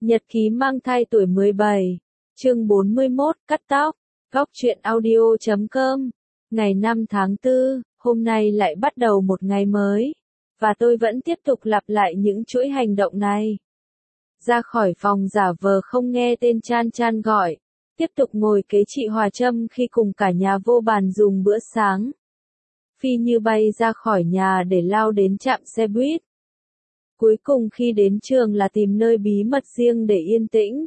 Nhật ký mang thai tuổi 17, chương 41, cắt tóc, góc truyện audio.com, ngày 5 tháng 4, hôm nay lại bắt đầu một ngày mới, và tôi vẫn tiếp tục lặp lại những chuỗi hành động này. Ra khỏi phòng giả vờ không nghe tên Chan Chan gọi, tiếp tục ngồi kế chị Hòa Trâm khi cùng cả nhà vô bàn dùng bữa sáng. Phi như bay ra khỏi nhà để lao đến trạm xe buýt. Cuối cùng khi đến trường là tìm nơi bí mật riêng để yên tĩnh.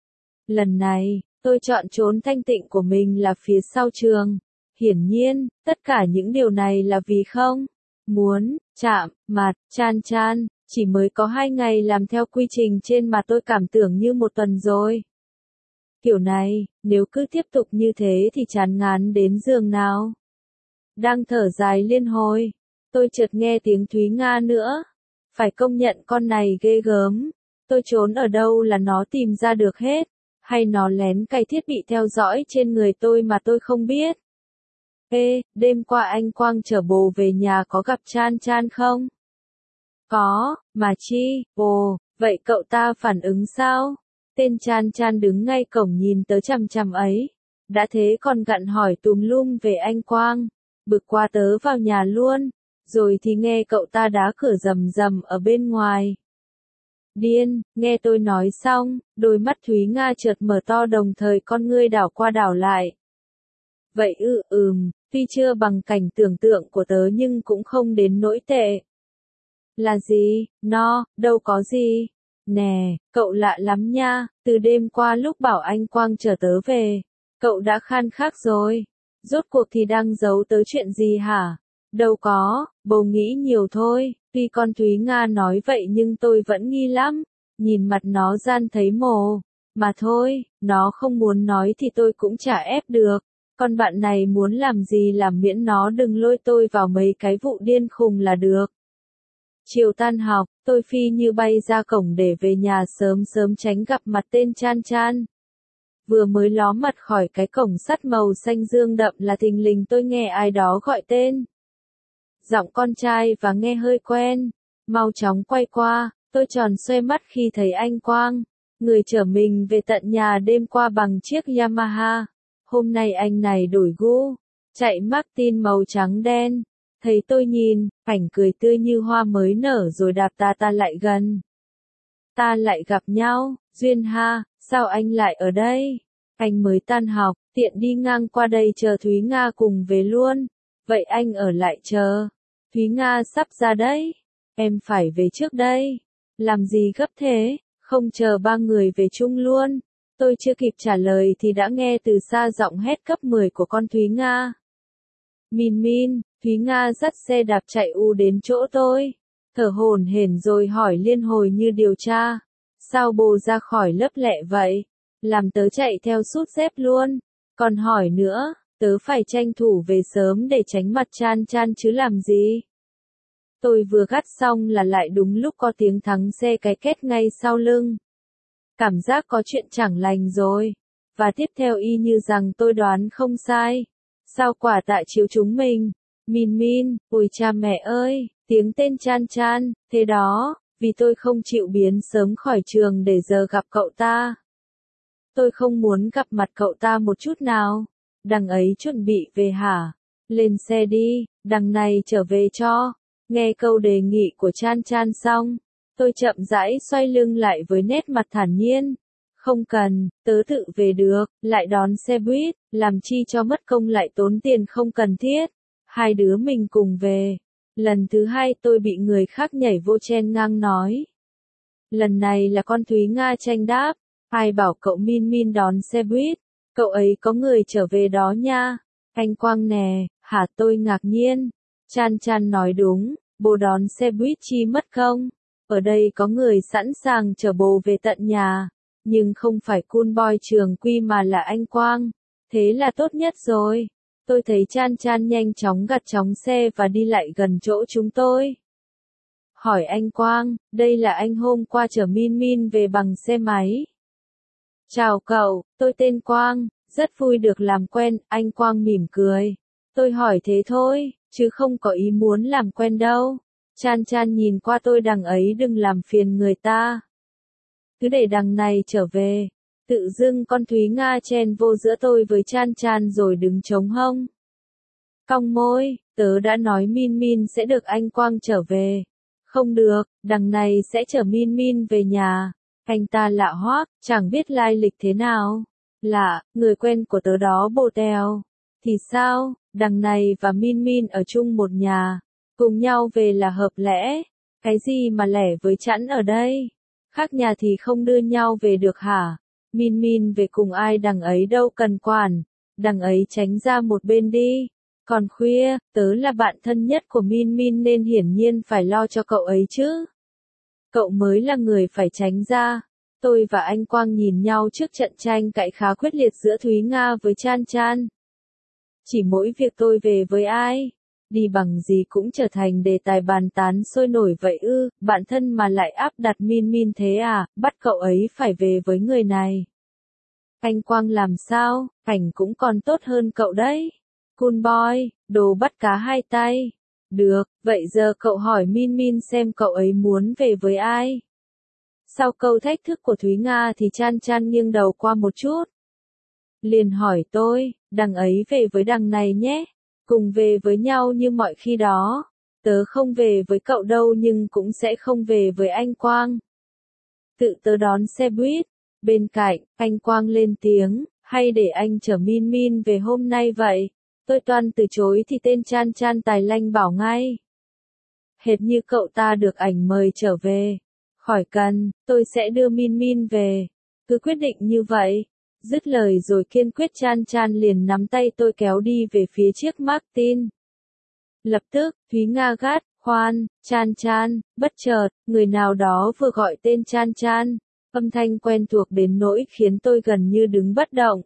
Lần này, tôi chọn chốn thanh tịnh của mình là phía sau trường. Hiển nhiên, tất cả những điều này là vì không muốn chạm mặt Chan Chan, chỉ mới có 2 ngày làm theo quy trình trên mà tôi cảm tưởng như một tuần rồi. Kiểu này, nếu cứ tiếp tục như thế thì chán ngán đến giường nào. Đang thở dài liên hồi, tôi chợt nghe tiếng Thúy Nga nữa. Phải công nhận con này ghê gớm. Tôi trốn ở đâu là nó tìm ra được hết. Hay nó lén cài thiết bị theo dõi trên người tôi mà tôi không biết. Ê, đêm qua anh Quang chở bồ về nhà có gặp Chan Chan không? Có, mà chi, ồ, vậy cậu ta phản ứng sao? Tên Chan Chan đứng ngay cổng nhìn tớ chằm chằm ấy. Đã thế còn gặn hỏi tùm lum về anh Quang. Bực quá tớ vào nhà luôn. Rồi thì nghe cậu ta đá cửa rầm rầm ở bên ngoài. Điên, nghe tôi nói xong, đôi mắt Thúy Nga chợt mở to đồng thời con ngươi đảo qua đảo lại. Vậy tuy chưa bằng cảnh tưởng tượng của tớ nhưng cũng không đến nỗi tệ. Là gì, đâu có gì. Nè, cậu lạ lắm nha, từ đêm qua lúc bảo anh Quang chở tớ về, cậu đã khan khác rồi. Rốt cuộc thì đang giấu tớ chuyện gì hả? Đâu có, bầu nghĩ nhiều thôi, tuy con Thúy Nga nói vậy nhưng tôi vẫn nghi lắm, nhìn mặt nó gian thấy mồ, mà thôi, nó không muốn nói thì tôi cũng chả ép được, con bạn này muốn làm gì làm miễn nó đừng lôi tôi vào mấy cái vụ điên khùng là được. Chiều tan học, tôi phi như bay ra cổng để về nhà sớm sớm tránh gặp mặt tên Chan Chan. Vừa mới ló mặt khỏi cái cổng sắt màu xanh dương đậm là thình lình tôi nghe ai đó gọi tên. Giọng con trai và nghe hơi quen. Mau chóng quay qua, tôi tròn xoay mắt khi thấy anh Quang, người chở mình về tận nhà đêm qua bằng chiếc Yamaha. Hôm nay anh này đổi gu, chạy Martin màu trắng đen. Thấy tôi nhìn, ảnh cười tươi như hoa mới nở rồi đạp ta lại gần. Ta lại gặp nhau, duyên ha, sao anh lại ở đây? Anh mới tan học, tiện đi ngang qua đây chờ Thúy Nga cùng về luôn. Vậy anh ở lại chờ. Thúy Nga sắp ra đấy. Em phải về trước đây. Làm gì gấp thế, không chờ 3 người về chung luôn. Tôi chưa kịp trả lời thì đã nghe từ xa giọng hét cấp 10 của con Thúy Nga. Min Min, Thúy Nga dắt xe đạp chạy đến chỗ tôi. Thở hổn hển rồi hỏi liên hồi như điều tra. Sao bồ ra khỏi lớp lẹ vậy? Làm tớ chạy theo sút dép luôn. Còn hỏi nữa, tớ phải tranh thủ về sớm để tránh mặt Chan Chan chứ làm gì? Tôi vừa gắt xong là lại đúng lúc có tiếng thắng xe cái két ngay sau lưng. Cảm giác có chuyện chẳng lành rồi. Và tiếp theo y như rằng tôi đoán không sai. Sao quả tạ chiếu chúng mình? Min Min, ôi cha mẹ ơi, tiếng tên Chan Chan, thế đó, vì tôi không chịu biến sớm khỏi trường để giờ gặp cậu ta. Tôi không muốn gặp mặt cậu ta một chút nào. Đằng ấy chuẩn bị về hả? Lên xe đi, đằng này trở về cho. Nghe câu đề nghị của Chan Chan xong, tôi chậm rãi xoay lưng lại với nét mặt thản nhiên. Không cần, tớ tự về được, lại đón xe buýt, làm chi cho mất công lại tốn tiền không cần thiết. Hai đứa mình cùng về. Lần thứ 2 tôi bị người khác nhảy vô chen ngang nói. Lần này là con Thúy Nga tranh đáp. Ai bảo cậu Min Min đón xe buýt, cậu ấy có người trở về đó nha. Anh Quang nè, hả tôi ngạc nhiên. Chan Chan nói đúng, bố đón xe buýt chi mất không? Ở đây có người sẵn sàng chở bố về tận nhà, nhưng không phải cool boy trường quy mà là anh Quang. Thế là tốt nhất rồi. Tôi thấy Chan Chan nhanh chóng gặt chóng xe và đi lại gần chỗ chúng tôi. Hỏi anh Quang, đây là anh hôm qua chở Min Min về bằng xe máy. Chào cậu, tôi tên Quang, rất vui được làm quen, anh Quang mỉm cười. Tôi hỏi thế thôi, chứ không có ý muốn làm quen đâu. Chan Chan nhìn qua tôi đằng ấy đừng làm phiền người ta. cứ để đằng này trở về. Tự dưng con Thúy Nga chen vô giữa tôi với Chan Chan rồi đứng chống hông. Cong môi, tớ đã nói Min Min sẽ được anh Quang trở về. Không được, đằng này sẽ chở Min Min về nhà. Anh ta lạ hoắc, chẳng biết lai lịch thế nào. Lạ, người quen của tớ đó bồ tèo. Thì sao, đằng này và Min Min ở chung một nhà. Cùng nhau về là hợp lẽ. Cái gì mà lẻ với chẵn ở đây? Khác nhà thì không đưa nhau về được hả? Min Min về cùng ai đằng ấy đâu cần quản. Đằng ấy tránh ra một bên đi. Còn khuya, tớ là bạn thân nhất của Min Min nên hiển nhiên phải lo cho cậu ấy chứ. Cậu mới là người phải tránh ra. Tôi và anh Quang nhìn nhau trước trận tranh cãi khá quyết liệt giữa Thúy Nga với Chan Chan. Chỉ mỗi việc tôi về với ai, đi bằng gì cũng trở thành đề tài bàn tán sôi nổi vậy ư, bạn thân mà lại áp đặt Min Min thế à, bắt cậu ấy phải về với người này. Anh Quang làm sao, cảnh cũng còn tốt hơn cậu đấy. Cool boy, đồ bắt cá hai tay. Được, vậy giờ cậu hỏi Min Min xem cậu ấy muốn về với ai. Sau câu thách thức của Thúy Nga thì Chan Chan nghiêng đầu qua một chút. Liền hỏi tôi, đằng ấy về với đằng này nhé. Cùng về với nhau như mọi khi đó. Tớ không về với cậu đâu nhưng cũng sẽ không về với anh Quang. Tự tớ đón xe buýt. Bên cạnh, anh Quang lên tiếng, hay để anh chở Min Min về hôm nay vậy? Tôi toan từ chối thì tên Chan Chan tài lanh bảo ngay. Hệt như cậu ta được ảnh mời trở về. Khỏi cần, tôi sẽ đưa Min Min về. Cứ quyết định như vậy. Dứt lời rồi kiên quyết Chan Chan liền nắm tay tôi kéo đi về phía chiếc Martin. Lập tức, Thúy Nga gắt, khoan, Chan Chan, bất chợt, người nào đó vừa gọi tên Chan Chan. Âm thanh quen thuộc đến nỗi khiến tôi gần như đứng bất động.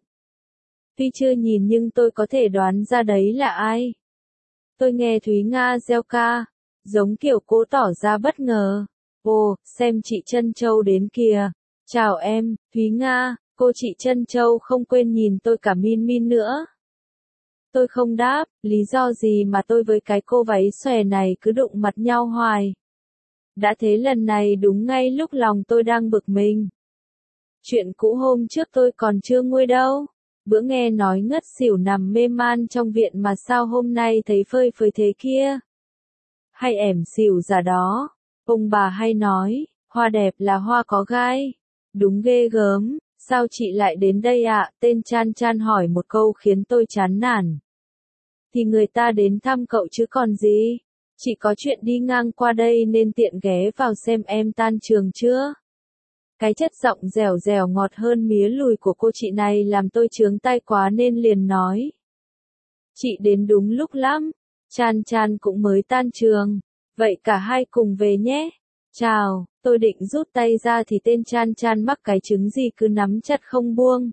Tuy chưa nhìn nhưng tôi có thể đoán ra đấy là ai. Tôi nghe Thúy Nga reo ca, giống kiểu cố tỏ ra bất ngờ. Ồ, xem chị Trân Châu đến kìa. Chào em, Thúy Nga, cô chị Trân Châu không quên nhìn tôi cả Min Min nữa. Tôi không đáp, lý do gì mà tôi với cái cô váy xòe này cứ đụng mặt nhau hoài. Đã thế lần này đúng ngay lúc lòng tôi đang bực mình. Chuyện cũ hôm trước tôi còn chưa nguôi đâu. Bữa nghe nói ngất xỉu nằm mê man trong viện mà sao hôm nay thấy phơi phới thế kia. Hay ẻm xỉu ra đó. Ông bà hay nói, hoa đẹp là hoa có gai. Đúng ghê gớm, sao chị lại đến đây ạ? Tên Chan Chan hỏi một câu khiến tôi chán nản. Thì người ta đến thăm cậu chứ còn gì. Chị có chuyện đi ngang qua đây nên tiện ghé vào xem em tan trường chưa. Cái chất giọng dẻo dẻo ngọt hơn mía lùi của cô chị này làm tôi chướng tai quá nên liền nói. Chị đến đúng lúc lắm. Chan Chan cũng mới tan trường. Vậy cả hai cùng về nhé. Chào, tôi định rút tay ra thì tên Chan Chan mắc cái trứng gì cứ nắm chặt không buông.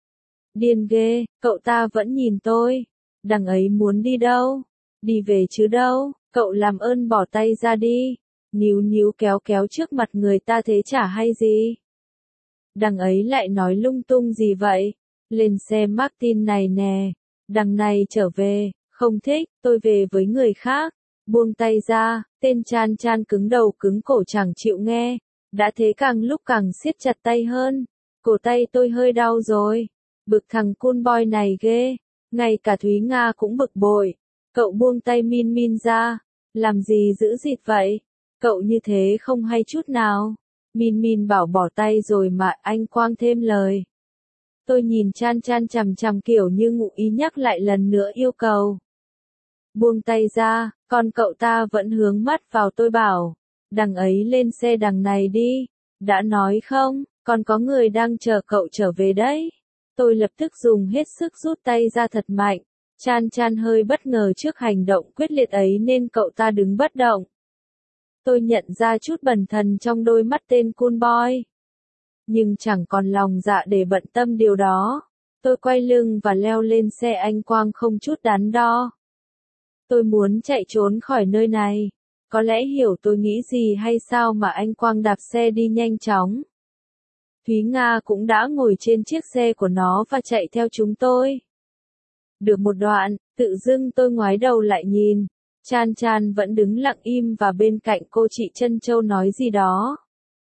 Điên ghê, cậu ta vẫn nhìn tôi. Đằng ấy muốn đi đâu? Đi về chứ đâu, cậu làm ơn bỏ tay ra đi. Níu níu kéo kéo trước mặt người ta thế chả hay gì. Đằng ấy lại nói lung tung gì vậy? Lên xe Martin này nè. Đằng này trở về, không thích, tôi về với người khác. Buông tay ra, tên Chan Chan cứng đầu cứng cổ chẳng chịu nghe. Đã thế càng lúc càng siết chặt tay hơn. Cổ tay tôi hơi đau rồi. Bực thằng cool boy này ghê. Ngay cả Thúy Nga cũng bực bội. Cậu buông tay Min Min ra. Làm gì dữ dịt vậy? Cậu như thế không hay chút nào. Min Min bảo bỏ tay rồi mà anh Quang thêm lời. Tôi nhìn Chan Chan chằm chằm kiểu như ngụ ý nhắc lại lần nữa yêu cầu. Buông tay ra, còn cậu ta vẫn hướng mắt vào tôi bảo. Đằng ấy lên xe đằng này đi. Đã nói không, còn có người đang chờ cậu trở về đấy. Tôi lập tức dùng hết sức rút tay ra thật mạnh. Chan Chan hơi bất ngờ trước hành động quyết liệt ấy nên cậu ta đứng bất động. Tôi nhận ra chút bần thần trong đôi mắt tên cool boy. Nhưng chẳng còn lòng dạ để bận tâm điều đó. Tôi quay lưng và leo lên xe anh Quang không chút đắn đo. Tôi muốn chạy trốn khỏi nơi này. Có lẽ hiểu tôi nghĩ gì hay sao mà anh Quang đạp xe đi nhanh chóng. Thúy Nga cũng đã ngồi trên chiếc xe của nó và chạy theo chúng tôi. Được một đoạn, tự dưng tôi ngoái đầu lại nhìn. Chan Chan vẫn đứng lặng im và bên cạnh cô chị Trân Châu nói gì đó.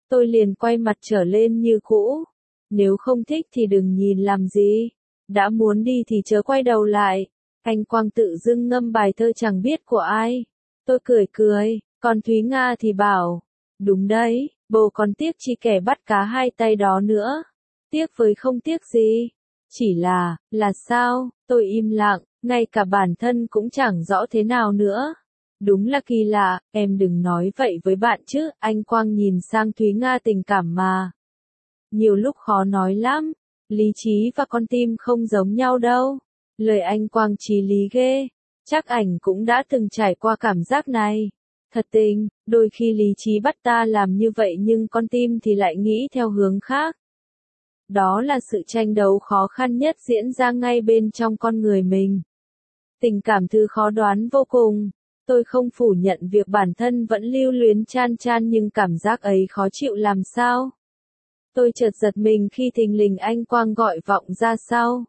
Tôi liền quay mặt trở lên như cũ. Nếu không thích thì đừng nhìn làm gì. Đã muốn đi thì chớ quay đầu lại. Anh Quang tự dưng ngâm bài thơ chẳng biết của ai. Tôi cười cười, còn Thúy Nga thì bảo. Đúng đấy, bồ còn tiếc chi kẻ bắt cá hai tay đó nữa. Tiếc với không tiếc gì. Chỉ là sao, tôi im lặng, ngay cả bản thân cũng chẳng rõ thế nào nữa. Đúng là kỳ lạ, em đừng nói vậy với bạn chứ, anh Quang nhìn sang Thúy Nga tình cảm mà. Nhiều lúc khó nói lắm, lý trí và con tim không giống nhau đâu. Lời anh Quang chí lý ghê, chắc ảnh cũng đã từng trải qua cảm giác này. Thật tình, đôi khi lý trí bắt ta làm như vậy nhưng con tim thì lại nghĩ theo hướng khác. Đó là sự tranh đấu khó khăn nhất diễn ra ngay bên trong con người mình. Tình cảm thứ khó đoán vô cùng. Tôi không phủ nhận việc bản thân vẫn lưu luyến Chan Chan nhưng cảm giác ấy khó chịu làm sao. Tôi chợt giật mình khi thình lình anh Quang gọi vọng ra sau.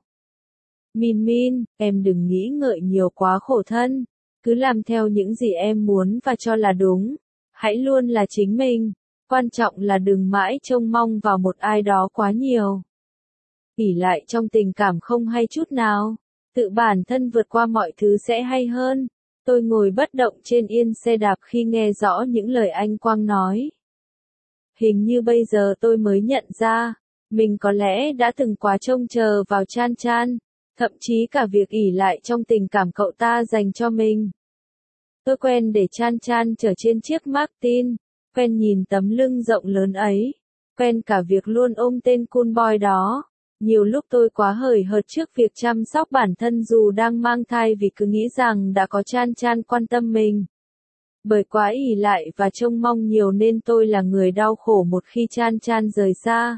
Min Min, em đừng nghĩ ngợi nhiều quá khổ thân. Cứ làm theo những gì em muốn và cho là đúng. Hãy luôn là chính mình. Quan trọng là đừng mãi trông mong vào một ai đó quá nhiều. Ỷ lại trong tình cảm không hay chút nào. Tự bản thân vượt qua mọi thứ sẽ hay hơn. Tôi ngồi bất động trên yên xe đạp khi nghe rõ những lời anh Quang nói. Hình như bây giờ tôi mới nhận ra, mình có lẽ đã từng quá trông chờ vào Chan Chan, thậm chí cả việc ỷ lại trong tình cảm cậu ta dành cho mình. Tôi quen để Chan Chan chở trên chiếc Martin, quen nhìn tấm lưng rộng lớn ấy, quen cả việc luôn ôm tên cool boy đó. Nhiều lúc tôi quá hời hợt trước việc chăm sóc bản thân dù đang mang thai vì cứ nghĩ rằng đã có Chan Chan quan tâm mình. Bởi quá ỷ lại và trông mong nhiều nên tôi là người đau khổ một khi Chan Chan rời xa.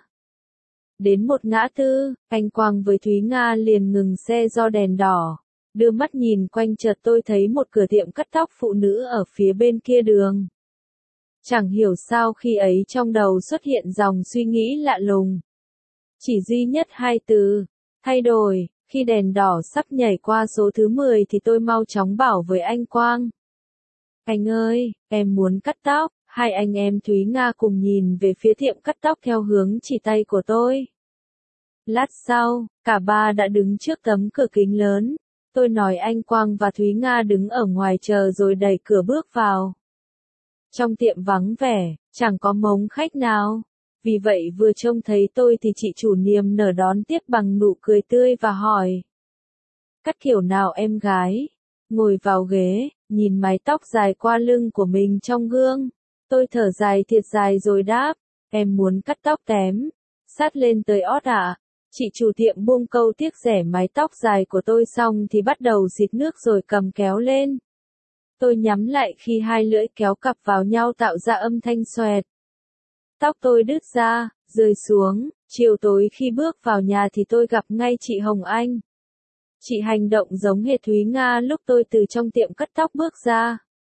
Đến một ngã tư, anh Quang với Thúy Nga liền ngừng xe do đèn đỏ. Đưa mắt nhìn quanh chợt tôi thấy một cửa tiệm cắt tóc phụ nữ ở phía bên kia đường. Chẳng hiểu sao khi ấy trong đầu xuất hiện dòng suy nghĩ lạ lùng. Chỉ duy nhất hai từ, thay đổi. Khi đèn đỏ sắp nhảy qua số thứ 10 thì tôi mau chóng bảo với anh Quang. Anh ơi, em muốn cắt tóc. Hai anh em Thúy Nga cùng nhìn về phía tiệm cắt tóc theo hướng chỉ tay của tôi. Lát sau, cả ba đã đứng trước tấm cửa kính lớn. Tôi nói anh Quang và Thúy Nga đứng ở ngoài chờ rồi đẩy cửa bước vào. Trong tiệm vắng vẻ, chẳng có mống khách nào. Vì vậy vừa trông thấy tôi thì chị chủ niềm nở đón tiếp bằng nụ cười tươi và hỏi. Cắt kiểu nào em gái? Ngồi vào ghế, nhìn mái tóc dài qua lưng của mình trong gương. Tôi thở dài thiệt dài rồi đáp. Em muốn cắt tóc tém. Sát lên tới ót ạ. Chị chủ tiệm buông câu tiếc rẻ mái tóc dài của tôi xong thì bắt đầu xịt nước rồi cầm kéo lên. Tôi nhắm lại khi hai lưỡi kéo cặp vào nhau tạo ra âm thanh xoẹt. Tóc tôi đứt ra, rơi xuống. Chiều tối khi bước vào nhà thì tôi gặp ngay chị Hồng Anh. Chị hành động giống hệt Thúy Nga lúc tôi từ trong tiệm cắt tóc bước ra.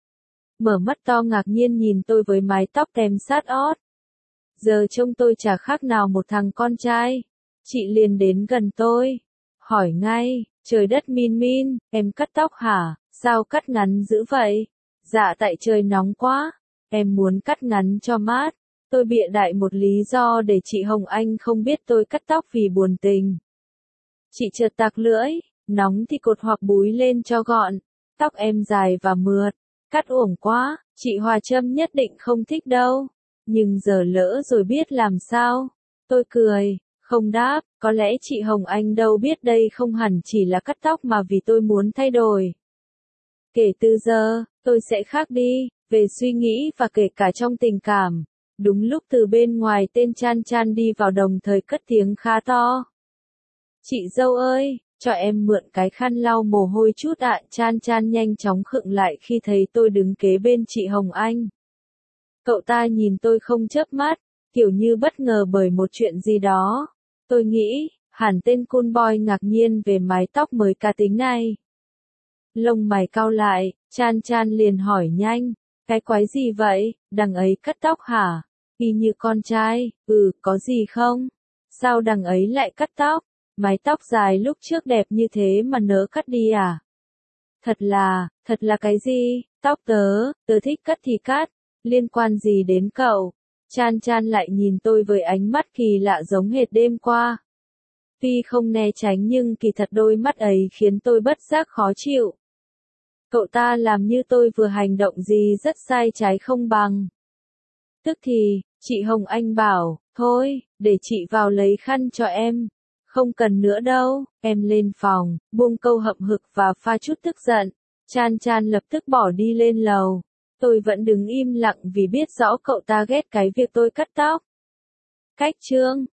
Mở mắt to ngạc nhiên nhìn tôi với mái tóc tèm sát ót. Giờ trông tôi chả khác nào một thằng con trai. Chị liền đến gần tôi. Hỏi ngay, trời đất Min Min, em cắt tóc hả? Sao cắt ngắn dữ vậy? Dạ tại trời nóng quá. Em muốn cắt ngắn cho mát. Tôi bịa đại một lý do để chị Hồng Anh không biết tôi cắt tóc vì buồn tình. Chị chợt tặc lưỡi, nóng thì cột hoặc búi lên cho gọn. Tóc em dài và mượt, cắt uổng quá, chị Hòa Trâm nhất định không thích đâu. Nhưng giờ lỡ rồi biết làm sao. Tôi cười, không đáp, có lẽ chị Hồng Anh đâu biết đây không hẳn chỉ là cắt tóc mà vì tôi muốn thay đổi. Kể từ giờ, tôi sẽ khác đi, về suy nghĩ và kể cả trong tình cảm. Đúng lúc từ bên ngoài tên Chan Chan đi vào đồng thời cất tiếng khá to. Chị dâu ơi, cho em mượn cái khăn lau mồ hôi chút ạ. Chan Chan nhanh chóng khựng lại khi thấy tôi đứng kế bên chị Hồng Anh. Cậu ta nhìn tôi không chớp mắt, kiểu như bất ngờ bởi một chuyện gì đó. Tôi nghĩ, hẳn tên cool boy ngạc nhiên về mái tóc mới cá tính này. Lông mày cau lại, Chan Chan liền hỏi nhanh, cái quái gì vậy, đằng ấy cắt tóc hả? Y như con trai, có gì không? Sao đằng ấy lại cắt tóc? Mái tóc dài lúc trước đẹp như thế mà nỡ cắt đi à? Thật là cái gì? Tóc tớ thích cắt thì cắt, liên quan gì đến cậu? Chan Chan lại nhìn tôi với ánh mắt kỳ lạ giống hệt đêm qua. Tuy không né tránh nhưng kỳ thật đôi mắt ấy khiến tôi bất giác khó chịu. Cậu ta làm như tôi vừa hành động gì rất sai trái không bằng. Tức thì, chị Hồng Anh bảo, thôi, để chị vào lấy khăn cho em. Không cần nữa đâu, em lên phòng, buông câu hậm hực và pha chút tức giận. Chan Chan lập tức bỏ đi lên lầu. Tôi vẫn đứng im lặng vì biết rõ cậu ta ghét cái việc tôi cắt tóc. Cách chương